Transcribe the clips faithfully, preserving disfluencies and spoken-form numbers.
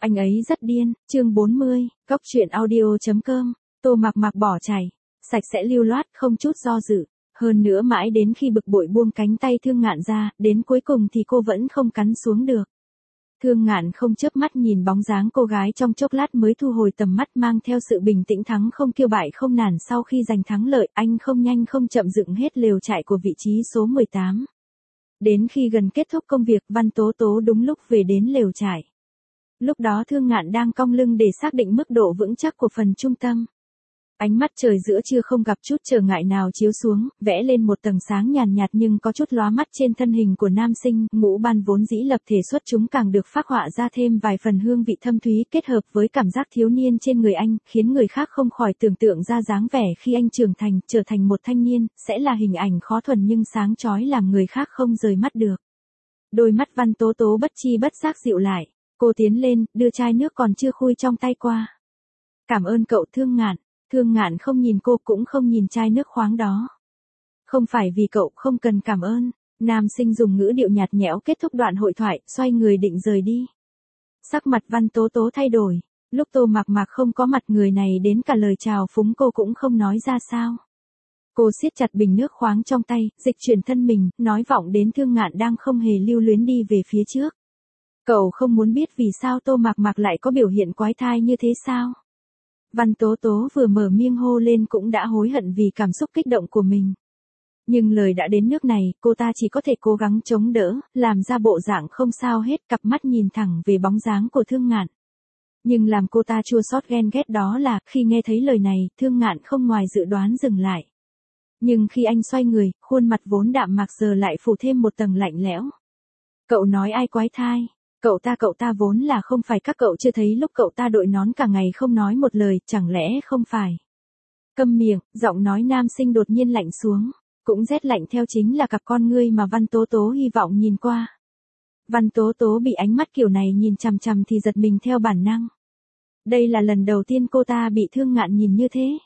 Anh ấy rất điên, chương bốn mươi, góc truyện audio chấm com, Tô Mặc Mặc bỏ chạy, sạch sẽ lưu loát, không chút do dự. Hơn nữa mãi đến khi bực bội buông cánh tay Thương Ngạn ra, đến cuối cùng thì cô vẫn không cắn xuống được. Thương Ngạn không chớp mắt nhìn bóng dáng cô gái trong chốc lát mới thu hồi tầm mắt, mang theo sự bình tĩnh thắng không kiêu bại không nản. Sau khi giành thắng lợi, anh không nhanh không chậm dựng hết lều trại của vị trí số mười tám. Đến khi gần kết thúc công việc, Văn Tố Tố đúng lúc về đến lều trại. Lúc đó Thương Ngạn đang cong lưng để xác định mức độ vững chắc của phần trung tâm. Ánh mắt trời giữa trưa không gặp chút trở ngại nào chiếu xuống, vẽ lên một tầng sáng nhàn nhạt nhưng có chút lóa mắt trên thân hình của nam sinh. Ngũ ban vốn dĩ lập thể xuất chúng càng được phác họa ra thêm vài phần hương vị thâm thúy, kết hợp với cảm giác thiếu niên trên người anh, khiến người khác không khỏi tưởng tượng ra dáng vẻ khi anh trưởng thành, trở thành một thanh niên, sẽ là hình ảnh khó thuần nhưng sáng chói làm người khác không rời mắt được. Đôi mắt Văn Tố Tố bất chi bất giác dịu lại, cô tiến lên, đưa chai nước còn chưa khui trong tay qua. Cảm ơn cậu Thương Ngạn. Thương Ngạn không nhìn cô cũng không nhìn chai nước khoáng đó. Không phải vì cậu không cần cảm ơn, nam sinh dùng ngữ điệu nhạt nhẽo kết thúc đoạn hội thoại, xoay người định rời đi. Sắc mặt Văn Tố Tố thay đổi, lúc Tô Mặc Mặc không có mặt người này đến cả lời chào phúng cô cũng không nói ra sao. Cô siết chặt bình nước khoáng trong tay, dịch chuyển thân mình, nói vọng đến Thương Ngạn đang không hề lưu luyến đi về phía trước. Cậu không muốn biết vì sao Tô Mặc Mặc lại có biểu hiện quái thai như thế sao? Văn Tố Tố vừa mở miệng hô lên cũng đã hối hận vì cảm xúc kích động của mình. Nhưng lời đã đến nước này, cô ta chỉ có thể cố gắng chống đỡ, làm ra bộ dạng không sao hết, cặp mắt nhìn thẳng về bóng dáng của Thương Ngạn. Nhưng làm cô ta chua xót ghen ghét đó là, khi nghe thấy lời này, Thương Ngạn không ngoài dự đoán dừng lại. Nhưng khi anh xoay người, khuôn mặt vốn đạm mạc giờ lại phủ thêm một tầng lạnh lẽo. Cậu nói ai quái thai? Cậu ta cậu ta vốn là không phải, các cậu chưa thấy lúc cậu ta đội nón cả ngày không nói một lời, chẳng lẽ không phải? Câm miệng, giọng nói nam sinh đột nhiên lạnh xuống, cũng rét lạnh theo chính là cặp con ngươi mà Văn Tố Tố hy vọng nhìn qua. Văn Tố Tố bị ánh mắt kiểu này nhìn chằm chằm thì giật mình theo bản năng. Đây là lần đầu tiên cô ta bị Thương Ngạn nhìn như thế.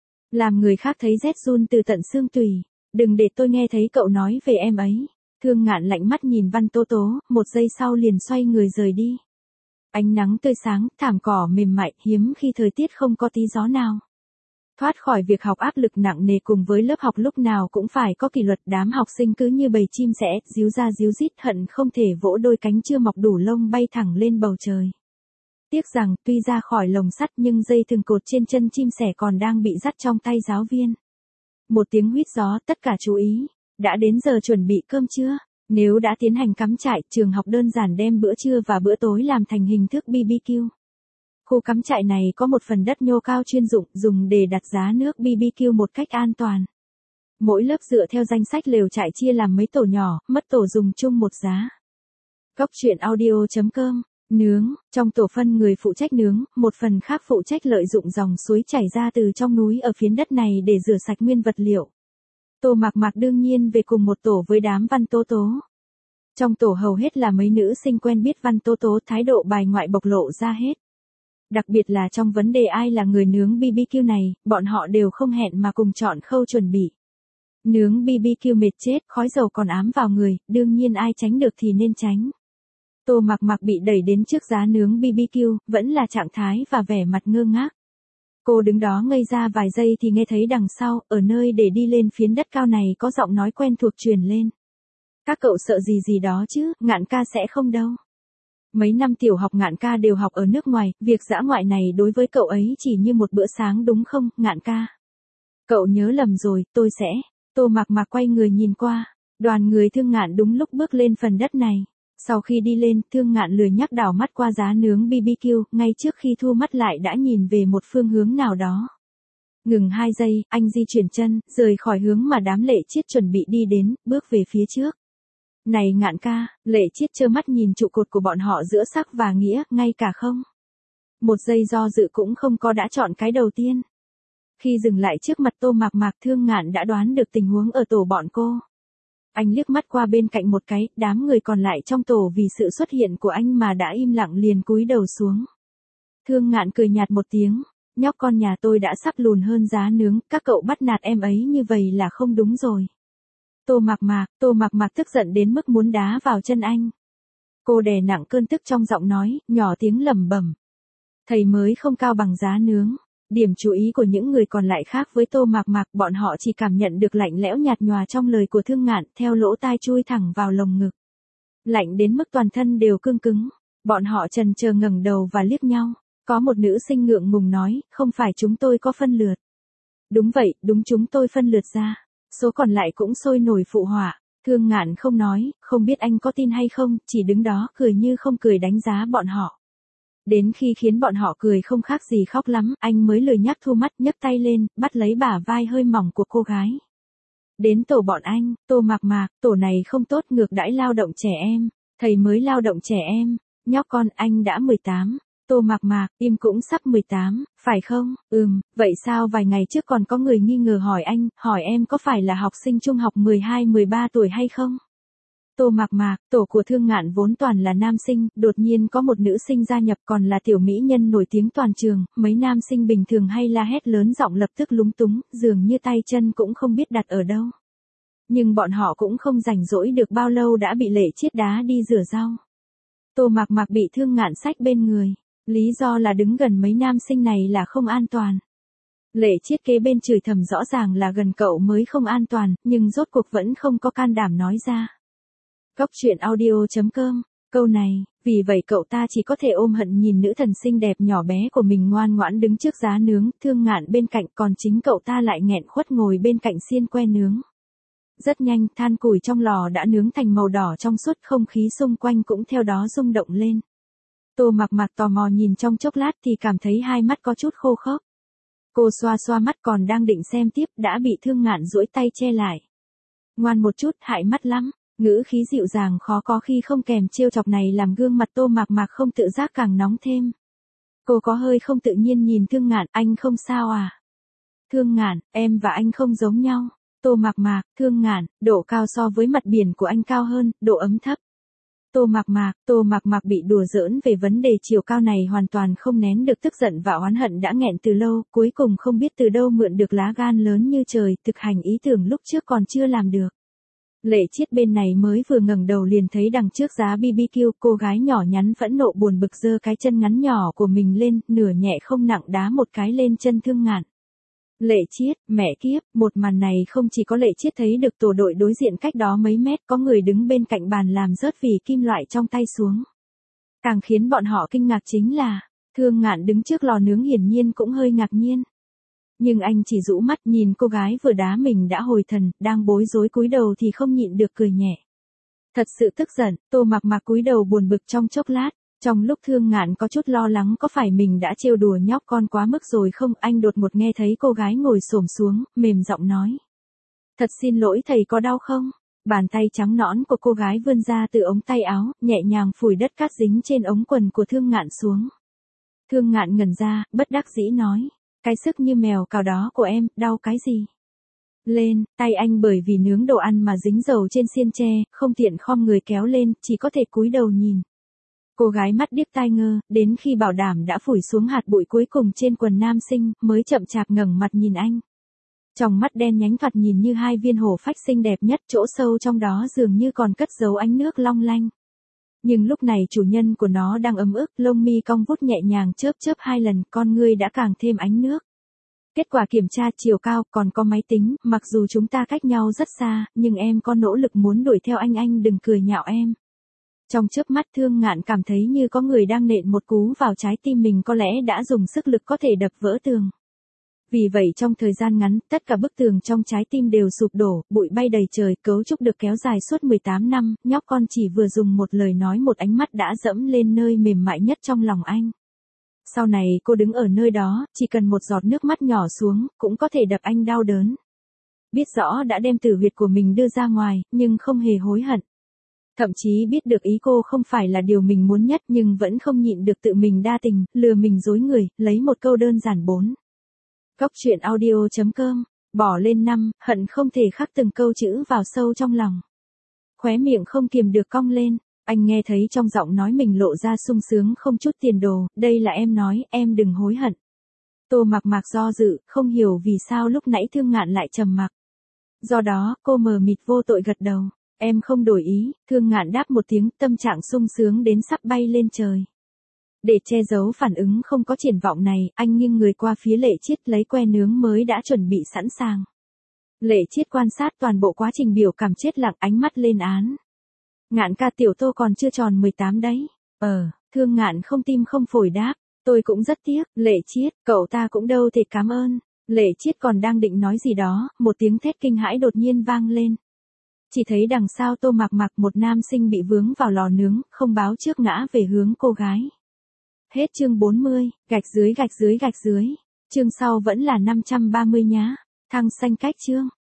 Làm người khác thấy rét run từ tận xương tủy, đừng để tôi nghe thấy cậu nói về em ấy. Thương Ngạn lạnh mắt nhìn Văn Tố Tố, một giây sau liền xoay người rời đi. Ánh nắng tươi sáng, thảm cỏ mềm mại, hiếm khi thời tiết không có tí gió nào. Thoát khỏi việc học áp lực nặng nề cùng với lớp học lúc nào cũng phải có kỷ luật, đám học sinh cứ như bầy chim sẻ, díu ra díu dít, hận không thể vỗ đôi cánh chưa mọc đủ lông bay thẳng lên bầu trời. Tiếc rằng, tuy ra khỏi lồng sắt nhưng dây thừng cột trên chân chim sẻ còn đang bị dắt trong tay giáo viên. Một tiếng huýt gió, tất cả chú ý. Đã đến giờ chuẩn bị cơm trưa. Nếu đã tiến hành cắm trại, trường học đơn giản đem bữa trưa và bữa tối làm thành hình thức bê bê kiu. Khu cắm trại này có một phần đất nhô cao chuyên dụng, dùng để đặt giá nước bê bê kiu một cách an toàn. Mỗi lớp dựa theo danh sách lều trại chia làm mấy tổ nhỏ, mất tổ dùng chung một giá. Góc truyện audio chấm com, nướng, trong tổ phân người phụ trách nướng, một phần khác phụ trách lợi dụng dòng suối chảy ra từ trong núi ở phiến đất này để rửa sạch nguyên vật liệu. Tô Mặc Mặc đương nhiên về cùng một tổ với đám Văn Tố Tố. Trong tổ hầu hết là mấy nữ sinh quen biết Văn Tố Tố, thái độ bài ngoại bộc lộ ra hết. Đặc biệt là trong vấn đề ai là người nướng bê bê kiu này, bọn họ đều không hẹn mà cùng chọn khâu chuẩn bị. Nướng bê bê kiu mệt chết, khói dầu còn ám vào người, đương nhiên ai tránh được thì nên tránh. Tô Mặc Mặc bị đẩy đến trước giá nướng bê bê kiu, vẫn là trạng thái và vẻ mặt ngơ ngác. Cô đứng đó ngây ra vài giây thì nghe thấy đằng sau, ở nơi để đi lên phiến đất cao này có giọng nói quen thuộc truyền lên. Các cậu sợ gì gì đó chứ, Ngạn ca sẽ không đâu. Mấy năm tiểu học Ngạn ca đều học ở nước ngoài, việc dã ngoại này đối với cậu ấy chỉ như một bữa sáng đúng không, Ngạn ca? Cậu nhớ lầm rồi, tôi sẽ. Tô Mặc Mặc quay người nhìn qua, đoàn người Thương Ngạn đúng lúc bước lên phần đất này. Sau khi đi lên, Thương Ngạn lười nhắc đảo mắt qua giá nướng bê bê kiu, ngay trước khi thu mắt lại đã nhìn về một phương hướng nào đó. Ngừng hai giây, anh di chuyển chân, rời khỏi hướng mà đám Lệ Chiết chuẩn bị đi đến, bước về phía trước. Này Ngạn ca, Lệ Chiết trơ mắt nhìn trụ cột của bọn họ giữa sắc và nghĩa, ngay cả không. Một giây do dự cũng không có đã chọn cái đầu tiên. Khi dừng lại trước mặt Tô Mặc Mặc, Thương Ngạn đã đoán được tình huống ở tổ bọn cô. Anh liếc mắt qua bên cạnh một cái, đám người còn lại trong tổ vì sự xuất hiện của anh mà đã im lặng liền cúi đầu xuống. Thương Ngạn cười nhạt một tiếng, nhóc con nhà tôi đã sắp lùn hơn giá nướng, các cậu bắt nạt em ấy như vậy là không đúng rồi. Tô Mặc Mặc, Tô Mặc Mặc tức giận đến mức muốn đá vào chân anh. Cô đè nặng cơn tức trong giọng nói, nhỏ tiếng lẩm bẩm. Thầy mới không cao bằng giá nướng. Điểm chú ý của những người còn lại khác với Tô Mạc Mạc, bọn họ chỉ cảm nhận được lạnh lẽo nhạt nhòa trong lời của Thương Ngạn, theo lỗ tai chui thẳng vào lồng ngực. Lạnh đến mức toàn thân đều cương cứng. Bọn họ chần chờ ngẩng đầu và liếc nhau. Có một nữ sinh ngượng ngùng nói, không phải chúng tôi có phân lượt. Đúng vậy, đúng chúng tôi phân lượt ra. Số còn lại cũng sôi nổi phụ họa. Thương Ngạn không nói, không biết anh có tin hay không, chỉ đứng đó cười như không cười đánh giá bọn họ. Đến khi khiến bọn họ cười không khác gì khóc lắm, anh mới lười nhác thu mắt, nhấc tay lên, bắt lấy bả vai hơi mỏng của cô gái. Đến tổ bọn anh, Tô Mạc Mạc, tổ này không tốt, ngược đãi lao động trẻ em. Thầy mới lao động trẻ em. Nhóc con, anh đã mười tám. Tô Mạc Mạc, im cũng sắp mười tám, phải không? Ừm, vậy sao vài ngày trước còn có người nghi ngờ hỏi anh, hỏi em có phải là học sinh trung học mười hai mười ba tuổi hay không? Tô Mạc Mạc, tổ của Thương Ngạn vốn toàn là nam sinh, đột nhiên có một nữ sinh gia nhập còn là tiểu mỹ nhân nổi tiếng toàn trường, mấy nam sinh bình thường hay la hét lớn giọng lập tức lúng túng, dường như tay chân cũng không biết đặt ở đâu. Nhưng bọn họ cũng không rảnh rỗi được bao lâu đã bị Lệ Chiết đá đi rửa rau. Tô Mạc Mạc bị Thương Ngạn xách bên người, lý do là đứng gần mấy nam sinh này là không an toàn. Lệ Chiết kế bên chửi thầm rõ ràng là gần cậu mới không an toàn, nhưng rốt cuộc vẫn không có can đảm nói ra. Góc truyện audio chấm com, câu này, vì vậy cậu ta chỉ có thể ôm hận nhìn nữ thần xinh đẹp nhỏ bé của mình ngoan ngoãn đứng trước giá nướng, Thương Ngạn bên cạnh, còn chính cậu ta lại nghẹn khuất ngồi bên cạnh xiên que nướng. Rất nhanh, than củi trong lò đã nướng thành màu đỏ trong suốt, không khí xung quanh cũng theo đó rung động lên. Tô Mạc Mạc tò mò nhìn trong chốc lát thì cảm thấy hai mắt có chút khô khốc. Cô xoa xoa mắt còn đang định xem tiếp, đã bị Thương Ngạn duỗi tay che lại. Ngoan một chút, hại mắt lắm. Ngữ khí dịu dàng khó có khi không kèm trêu chọc này làm gương mặt Tô Mạc Mạc không tự giác càng nóng thêm. Cô có hơi không tự nhiên nhìn Thương Ngạn, anh không sao à? Thương Ngạn, em và anh không giống nhau. Tô Mạc Mạc, Thương Ngạn, độ cao so với mặt biển của anh cao hơn, độ ấm thấp. Tô Mạc Mạc, Tô Mạc Mạc bị đùa giỡn về vấn đề chiều cao này hoàn toàn không nén được tức giận và oán hận đã nghẹn từ lâu, cuối cùng không biết từ đâu mượn được lá gan lớn như trời, thực hành ý tưởng lúc trước còn chưa làm được. Lệ Chiết bên này mới vừa ngẩng đầu liền thấy đằng trước giá bê bê kiu, cô gái nhỏ nhắn phẫn nộ buồn bực giơ cái chân ngắn nhỏ của mình lên, nửa nhẹ không nặng đá một cái lên chân Thương Ngạn. Lệ Chiết, mẹ kiếp, một màn này không chỉ có Lệ Chiết thấy được, tổ đội đối diện cách đó mấy mét có người đứng bên cạnh bàn làm rớt vì kim loại trong tay xuống. Càng khiến bọn họ kinh ngạc chính là, Thương Ngạn đứng trước lò nướng hiển nhiên cũng hơi ngạc nhiên. Nhưng anh chỉ rũ mắt nhìn cô gái vừa đá mình đã hồi thần, đang bối rối cúi đầu thì không nhịn được cười nhẹ. Thật sự tức giận, Tô Mạc Mạc cúi đầu buồn bực trong chốc lát, trong lúc Thương Ngạn có chút lo lắng có phải mình đã trêu đùa nhóc con quá mức rồi không, anh đột ngột nghe thấy cô gái ngồi xổm xuống, mềm giọng nói. Thật xin lỗi thầy, có đau không? Bàn tay trắng nõn của cô gái vươn ra từ ống tay áo, nhẹ nhàng phủi đất cát dính trên ống quần của Thương Ngạn xuống. Thương Ngạn ngẩn ra, bất đắc dĩ nói. Cái sức như mèo cào đó của em, đau cái gì? Lên, tay anh bởi vì nướng đồ ăn mà dính dầu trên xiên tre, không tiện khom người kéo lên, chỉ có thể cúi đầu nhìn. Cô gái mắt điếc tai ngơ, đến khi bảo đảm đã phủi xuống hạt bụi cuối cùng trên quần nam sinh, mới chậm chạp ngẩng mặt nhìn anh. Trong mắt đen nhánh thoạt nhìn như hai viên hổ phách xinh đẹp nhất, chỗ sâu trong đó dường như còn cất giấu ánh nước long lanh. Nhưng lúc này chủ nhân của nó đang ấm ức, lông mi cong vút nhẹ nhàng chớp chớp hai lần, con ngươi đã càng thêm ánh nước. Kết quả kiểm tra chiều cao, còn có máy tính, mặc dù chúng ta cách nhau rất xa, nhưng em có nỗ lực muốn đuổi theo anh, anh đừng cười nhạo em. Trong chớp mắt Thương Ngạn cảm thấy như có người đang nện một cú vào trái tim mình, có lẽ đã dùng sức lực có thể đập vỡ tường. Vì vậy trong thời gian ngắn, tất cả bức tường trong trái tim đều sụp đổ, bụi bay đầy trời, cấu trúc được kéo dài suốt mười tám năm, nhóc con chỉ vừa dùng một lời nói một ánh mắt đã dẫm lên nơi mềm mại nhất trong lòng anh. Sau này cô đứng ở nơi đó, chỉ cần một giọt nước mắt nhỏ xuống, cũng có thể đập anh đau đớn. Biết rõ đã đem tử huyệt của mình đưa ra ngoài, nhưng không hề hối hận. Thậm chí biết được ý cô không phải là điều mình muốn nhất nhưng vẫn không nhịn được tự mình đa tình, lừa mình dối người, lấy một câu đơn giản bốn. Góc truyện audio chấm com, bỏ lên năm, hận không thể khắc từng câu chữ vào sâu trong lòng. Khóe miệng không kiềm được cong lên, anh nghe thấy trong giọng nói mình lộ ra sung sướng không chút tiền đồ, đây là em nói, em đừng hối hận. Tô Mạc Mạc do dự, không hiểu vì sao lúc nãy Thương Ngạn lại trầm mặc. Do đó, cô mờ mịt vô tội gật đầu. Em không đổi ý, Thương Ngạn đáp một tiếng, tâm trạng sung sướng đến sắp bay lên trời. Để che giấu phản ứng không có triển vọng này, anh nghiêng người qua phía Lệ Chiết lấy que nướng mới đã chuẩn bị sẵn sàng. Lệ Chiết quan sát toàn bộ quá trình biểu cảm chết lặng, ánh mắt lên án. Ngạn ca, tiểu Tô còn chưa tròn mười tám đấy. Ờ, Thương Ngạn không tim không phổi đáp. Tôi cũng rất tiếc, Lệ Chiết, cậu ta cũng đâu thể cảm ơn. Lệ Chiết còn đang định nói gì đó, một tiếng thét kinh hãi đột nhiên vang lên. Chỉ thấy đằng sau Tô Mạc Mạc một nam sinh bị vướng vào lò nướng, không báo trước ngã về hướng cô gái. Hết chương bốn mươi, gạch dưới gạch dưới gạch dưới. Chương sau vẫn là năm trăm ba mươi nhá. Thăng xanh cách chương.